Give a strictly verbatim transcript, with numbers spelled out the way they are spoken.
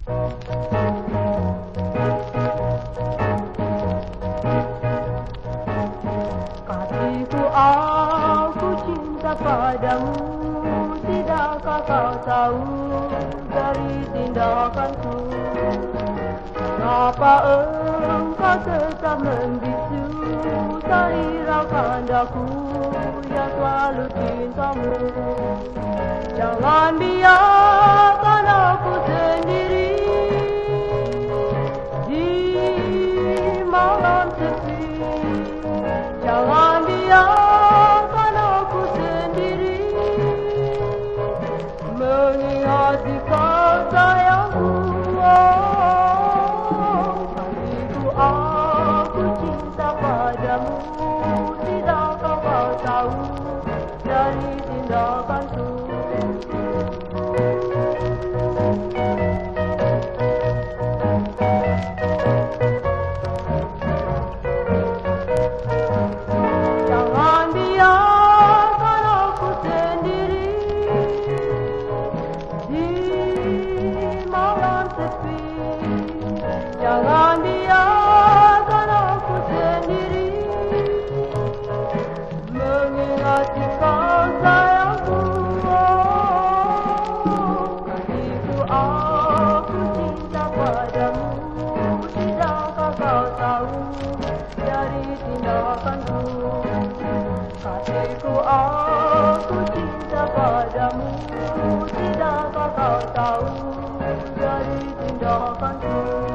Kasihku, aku cinta padamu, tidakkah kau tahu dari tindakanku? Kenapa engkau tetap membisu, tak hiraukan daku yang selalu cintamu? Jangan biarkan aku sendiri di malam sepi. Jangan biarkan aku sendiri mengingat kau sayangku. Kasihku, aku cinta padamu, tidakkah kau tahu dari tindakanku? Jangan biarkan aku sendiri di malam sepi. Jangan biarkan aku sendiri mengingat kau sayangku. Kasihku, aku cinta padamu, tidakkah kau tahu dari tindakanku? Kasihku, aku cinta padamu, tidakkah kau tahu dari tindakanku?